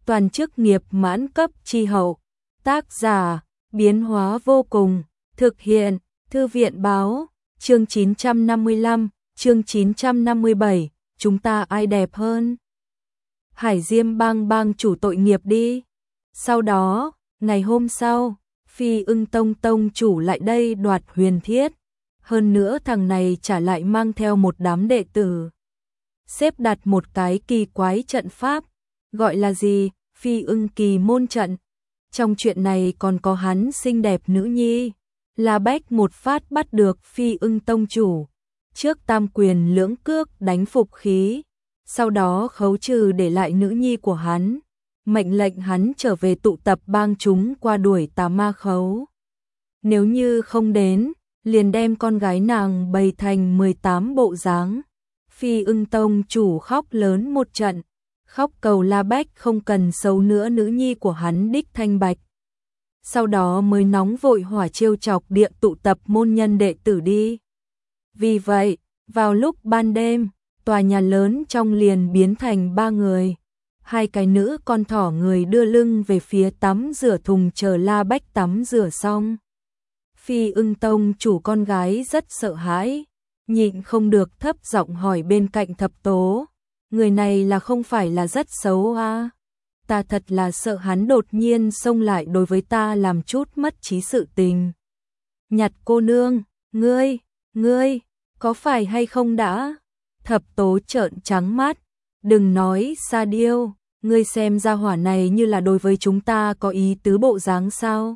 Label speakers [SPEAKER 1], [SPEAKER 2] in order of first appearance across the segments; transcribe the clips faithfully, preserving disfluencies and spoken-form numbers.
[SPEAKER 1] toàn chức nghiệp mãn cấp chi hậu. Tác giả, biến hóa vô cùng, thực hiện, Thư viện báo, chương chín trăm năm mươi lăm, chương chín trăm năm mươi bảy, chúng ta ai đẹp hơn? Hải Diêm bang bang chủ tội nghiệp đi. Sau đó, ngày hôm sau, Phi Ưng Tông tông chủ lại đây đoạt huyền thiết. Hơn nữa thằng này trả lại mang theo một đám đệ tử. Xếp đặt một cái kỳ quái trận pháp, gọi là gì? Phi Ưng Kỳ môn trận. Trong chuyện này còn có hắn xinh đẹp nữ nhi. La Bách một phát bắt được Phi Ưng tông chủ. Trước tam quyền lưỡng cước đánh phục khí. Sau đó khấu trừ để lại nữ nhi của hắn. Mệnh lệnh hắn trở về tụ tập bang chúng qua đuổi tà ma khấu. Nếu như không đến, liền đem con gái nàng bày thành mười tám bộ dáng. Phi Ưng tông chủ khóc lớn một trận, khóc cầu La Bách không cần xấu nữa nữ nhi của hắn đích thanh bạch. Sau đó mới nóng vội hỏa trêu chọc địa tụ tập môn nhân đệ tử đi. Vì vậy, vào lúc ban đêm, tòa nhà lớn trong liền biến thành ba người. Hai cái nữ con thỏ người đưa lưng về phía tắm rửa thùng chờ La Bách tắm rửa xong. Phi Ưng tông chủ con gái rất sợ hãi, nhịn không được thấp giọng hỏi bên cạnh Thập Tố, người này là không phải là rất xấu à? Ta thật là sợ hắn đột nhiên xông lại đối với ta làm chút mất trí sự tình. Nhặt cô nương, ngươi, ngươi, có phải hay không đã? Thập Tố trợn trắng mắt, đừng nói Sa Điêu, ngươi xem ra hỏa này như là đối với chúng ta có ý tứ bộ dáng sao?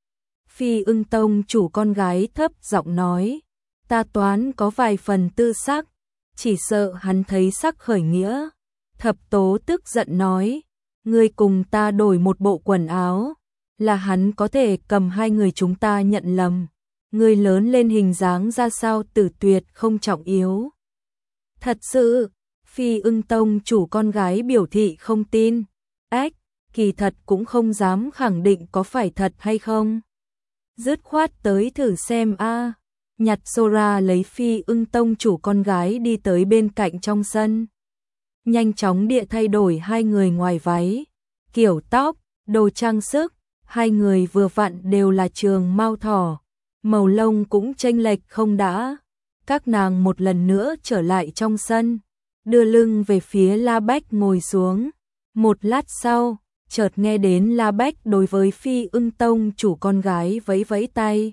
[SPEAKER 1] Phi Ưng tông chủ con gái thấp giọng nói, ta toán có vài phần tư sắc, chỉ sợ hắn thấy sắc khởi nghĩa. Thập Tố tức giận nói, ngươi cùng ta đổi một bộ quần áo, là hắn có thể cầm hai người chúng ta nhận lầm. Ngươi lớn lên hình dáng ra sao Tử Tuyệt không trọng yếu. Thật sự, Phi Ưng tông chủ con gái biểu thị không tin. Ách, kỳ thật cũng không dám khẳng định có phải thật hay không. Dứt khoát tới thử xem a. Nhặt Sora lấy Phi Ưng tông chủ con gái đi tới bên cạnh trong sân. Nhanh chóng địa thay đổi hai người ngoài váy, kiểu tóc, đồ trang sức, hai người vừa vặn đều là trường mao thỏ, màu lông cũng chênh lệch không đã. Các nàng một lần nữa trở lại trong sân, đưa lưng về phía La Bách ngồi xuống. Một lát sau, chợt nghe đến La Bách đối với Phi Ưng tông chủ con gái vẫy vẫy tay.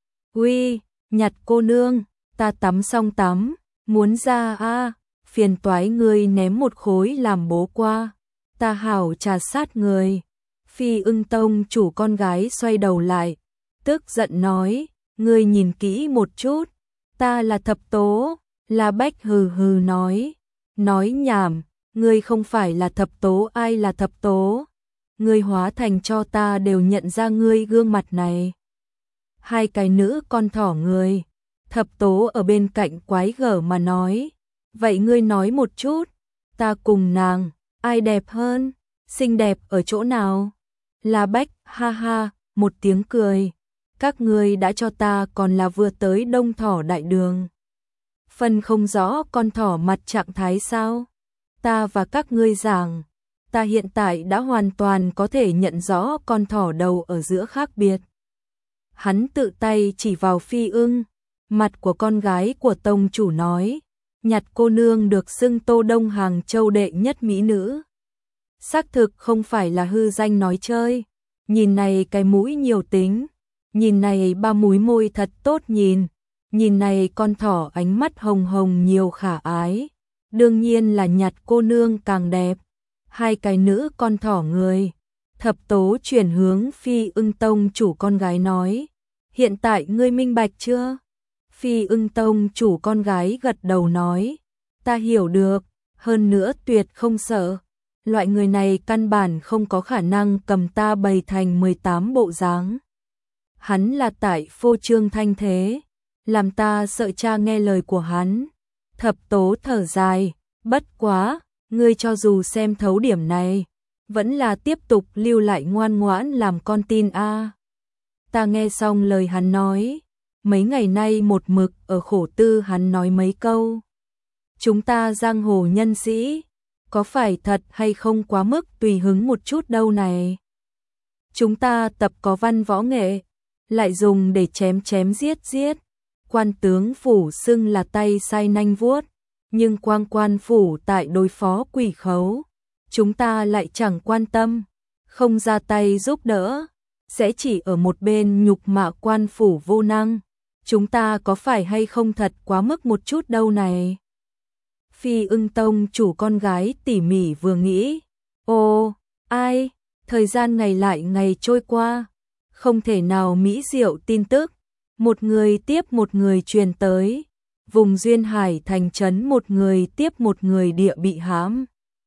[SPEAKER 1] Uy, Nhặt cô nương, ta tắm xong tắm, muốn ra a, à, phiền toái ngươi ném một khối làm bố qua, ta hảo trà sát người. Phi Ưng tông chủ con gái xoay đầu lại, tức giận nói, ngươi nhìn kỹ một chút, ta là Thập Tố. La Bách hừ hừ nói, nói nhảm, ngươi không phải là Thập Tố, ai là Thập Tố? Ngươi hóa thành cho ta đều nhận ra ngươi gương mặt này. Hai cái nữ con thỏ người. Thập Tố ở bên cạnh quái gở mà nói, vậy ngươi nói một chút, ta cùng nàng, ai đẹp hơn, xinh đẹp ở chỗ nào? La Bách, ha ha, một tiếng cười, các ngươi đã cho ta còn là vừa tới Đông Thỏ Đại Đường. Phân không rõ con thỏ mặt trạng thái sao? Ta và các ngươi giảng, ta hiện tại đã hoàn toàn có thể nhận rõ con thỏ đầu ở giữa khác biệt. Hắn tự tay chỉ vào Phi Ưng, mặt của con gái của tông chủ nói, Nhặt cô nương được xưng Tô Đông Hàng Châu đệ nhất mỹ nữ. Xác thực không phải là hư danh nói chơi, nhìn này cái mũi nhiều tính, nhìn này ba múi môi thật tốt nhìn, nhìn này con thỏ ánh mắt hồng hồng nhiều khả ái, đương nhiên là Nhặt cô nương càng đẹp. Hai cái nữ con thỏ người. Thập Tố chuyển hướng Phi Ưng tông chủ con gái nói, hiện tại ngươi minh bạch chưa? Phi Ưng tông chủ con gái gật đầu nói, ta hiểu được, hơn nữa tuyệt không sợ. Loại người này căn bản không có khả năng cầm ta bày thành mười tám bộ dáng. Hắn là tại phô trương thanh thế, làm ta sợ cha nghe lời của hắn. Thập Tố thở dài, bất quá, ngươi cho dù xem thấu điểm này, vẫn là tiếp tục lưu lại ngoan ngoãn làm con tin a. Ta nghe xong lời hắn nói, mấy ngày nay một mực ở khổ tư hắn nói mấy câu. Chúng ta giang hồ nhân sĩ, có phải thật hay không quá mức tùy hứng một chút đâu này. Chúng ta tập có văn võ nghệ, lại dùng để chém chém giết giết. Quan tướng phủ xưng là tay sai nanh vuốt, nhưng quang quan phủ tại đối phó quỷ khấu, chúng ta lại chẳng quan tâm, không ra tay giúp đỡ, sẽ chỉ ở một bên nhục mạ quan phủ vô năng. Chúng ta có phải hay không thật quá mức một chút đâu này. Phi Ưng Tông chủ con gái tỉ mỉ vừa nghĩ, ô, ai, thời gian ngày lại ngày trôi qua, không thể nào mỹ diệu tin tức, một người tiếp một người truyền tới, vùng duyên hải thành trấn một người tiếp một người địa bị hãm.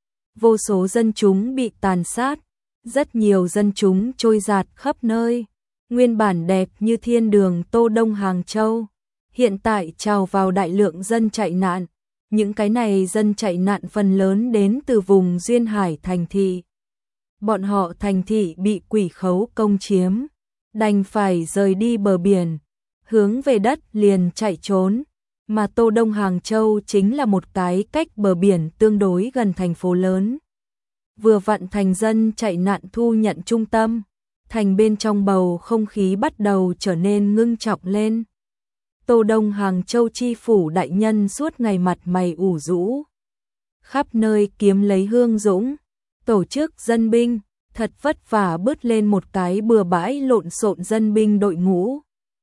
[SPEAKER 1] Vô số dân chúng bị tàn sát, rất nhiều dân chúng trôi dạt khắp nơi, nguyên bản đẹp như thiên đường Tô Đông Hàng Châu, hiện tại trào vào đại lượng dân chạy nạn. Những cái này dân chạy nạn phần lớn đến từ vùng duyên hải thành thị. Bọn họ thành thị bị quỷ khấu công chiếm, đành phải rời đi bờ biển, hướng về đất liền chạy trốn, mà Tô Đông Hàng Châu chính là một cái cách bờ biển tương đối gần thành phố lớn. Vừa vặn thành dân chạy nạn thu nhận trung tâm, thành bên trong bầu không khí bắt đầu trở nên ngưng trọng lên. Tô Đông Hàng Châu chi phủ đại nhân suốt ngày mặt mày ủ rũ, khắp nơi kiếm lấy hương dũng, tổ chức dân binh, thật vất vả bứt lên một cái bừa bãi lộn xộn dân binh đội ngũ.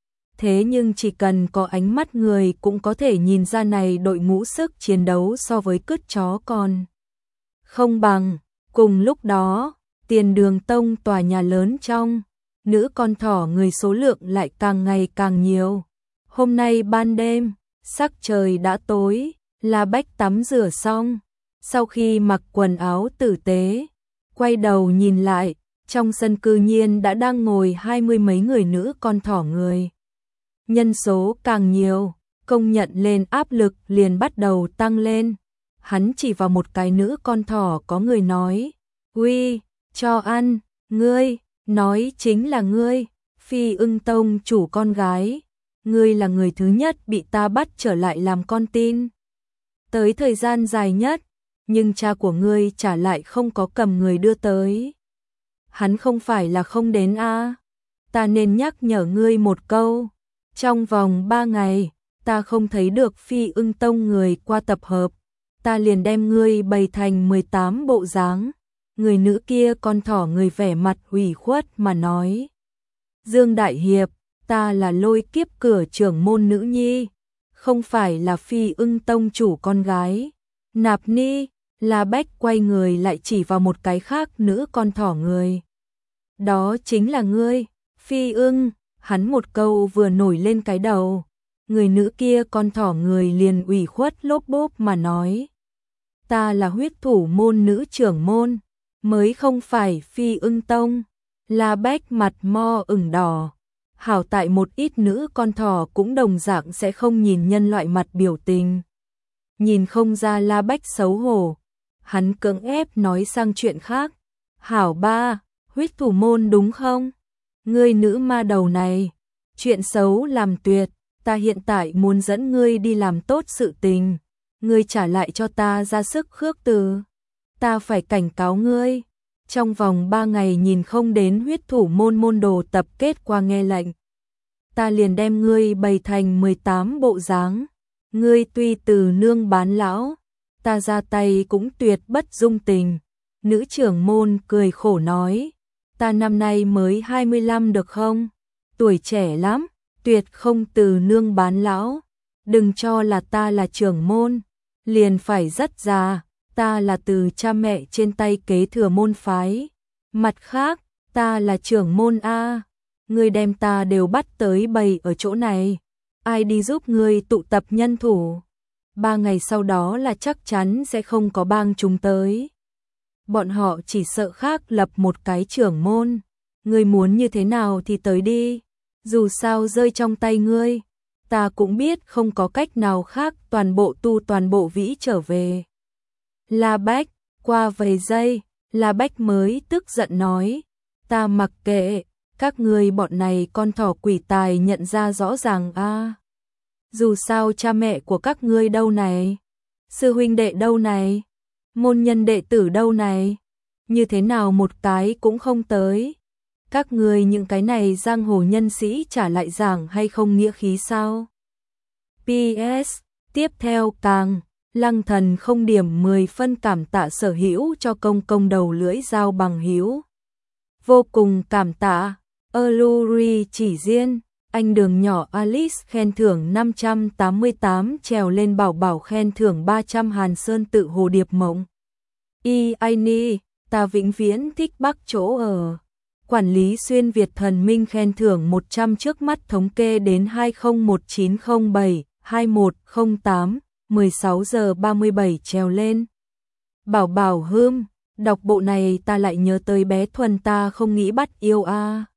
[SPEAKER 1] Thế nhưng chỉ cần có ánh mắt người cũng có thể nhìn ra này đội ngũ sức chiến đấu so với cứt chó còn không bằng. Cùng lúc đó, Tiền Đường Tông tòa nhà lớn trong, nữ con thỏ người số lượng lại càng ngày càng nhiều. Hôm nay ban đêm, sắc trời đã tối, La Bách tắm rửa xong, sau khi mặc quần áo tử tế, quay đầu nhìn lại, trong sân cư nhiên đã đang ngồi hai mươi mấy người nữ con thỏ người. Nhân số càng nhiều, công nhận lên áp lực liền bắt đầu tăng lên. Hắn chỉ vào một cái nữ con thỏ có người nói, uy, cho ăn, ngươi, nói chính là ngươi, Phi Ưng Tông chủ con gái. Ngươi là người thứ nhất bị ta bắt trở lại làm con tin. Tới thời gian dài nhất, nhưng cha của ngươi trả lại không có cầm người đưa tới. Hắn không phải là không đến a? À? Ta nên nhắc nhở ngươi một câu. Trong vòng ba ngày, ta không thấy được Phi Ưng Tông người qua tập hợp. Ta liền đem ngươi bày thành mười tám bộ dáng. Người nữ kia con thỏ người vẻ mặt ủy khuất mà nói. Dương Đại Hiệp, ta là Lôi Kiếp cửa trưởng môn nữ nhi, không phải là Phi Ưng Tông chủ con gái. Nạp Ni, La Bách quay người lại chỉ vào một cái khác nữ con thỏ người. Đó chính là ngươi, Phi Ưng, hắn một câu vừa nổi lên cái đầu. Người nữ kia con thỏ người liền ủy khuất lốp bốp mà nói. Ta là huyết thủ môn nữ trưởng môn, mới không phải Phi Ưng Tông. La Bách mặt mo ửng đỏ. Hảo tại một ít nữ con thỏ cũng đồng dạng sẽ không nhìn nhân loại mặt biểu tình. Nhìn không ra La Bách xấu hổ, hắn cưỡng ép nói sang chuyện khác. Hảo ba, huyết thủ môn đúng không? Ngươi nữ ma đầu này, chuyện xấu làm tuyệt, ta hiện tại muốn dẫn ngươi đi làm tốt sự tình. Ngươi trả lại cho ta ra sức khước từ. Ta phải cảnh cáo ngươi. Trong vòng ba ngày nhìn không đến huyết thủ môn môn đồ tập kết qua nghe lệnh. Ta liền đem ngươi bày thành mười tám bộ dáng. Ngươi tuy từ nương bán lão, ta ra tay cũng tuyệt bất dung tình. Nữ trưởng môn cười khổ nói, ta năm nay mới hai mươi lăm được không? Tuổi trẻ lắm, tuyệt không từ nương bán lão. Đừng cho là ta là trưởng môn, liền phải rất già. Ta là từ cha mẹ trên tay kế thừa môn phái. Mặt khác, ta là trưởng môn A. Ngươi đem ta đều bắt tới bày ở chỗ này. Ai đi giúp ngươi tụ tập nhân thủ? Ba ngày sau đó là chắc chắn sẽ không có bang chúng tới. Bọn họ chỉ sợ khác lập một cái trưởng môn. Ngươi muốn như thế nào thì tới đi. Dù sao rơi trong tay ngươi, ta cũng biết không có cách nào khác toàn bộ tu toàn bộ vĩ trở về. La Bách, qua vài giây, La Bách mới tức giận nói, ta mặc kệ, các ngươi bọn này con thỏ quỷ tài nhận ra rõ ràng a. À. Dù sao cha mẹ của các ngươi đâu này, sư huynh đệ đâu này, Môn nhân đệ tử đâu này? Như thế nào một cái cũng không tới? Các người những cái này giang hồ nhân sĩ trả lại giảng hay không nghĩa khí sao? pê ét. Tiếp theo càng, Lăng Thần không điểm mười phân cảm tạ Sở Hữu cho công công đầu lưỡi dao bằng hữu. Vô cùng cảm tạ, Alluri chỉ riêng, anh đường nhỏ Alice khen thưởng năm trăm tám mươi tám trèo lên bảo bảo khen thưởng ba trăm Hàn Sơn tự hồ điệp mộng. Y Aini, ta vĩnh viễn thích Bắc chỗ ở. Quản lý xuyên Việt thần minh khen thưởng một trăm trước mắt thống kê đến hai không một chín không bảy hai một không tám, mười sáu giờ ba mươi bảy trèo lên. Bảo bảo hươm, đọc bộ này ta lại nhớ tới bé Thuần ta không nghĩ bắt yêu a.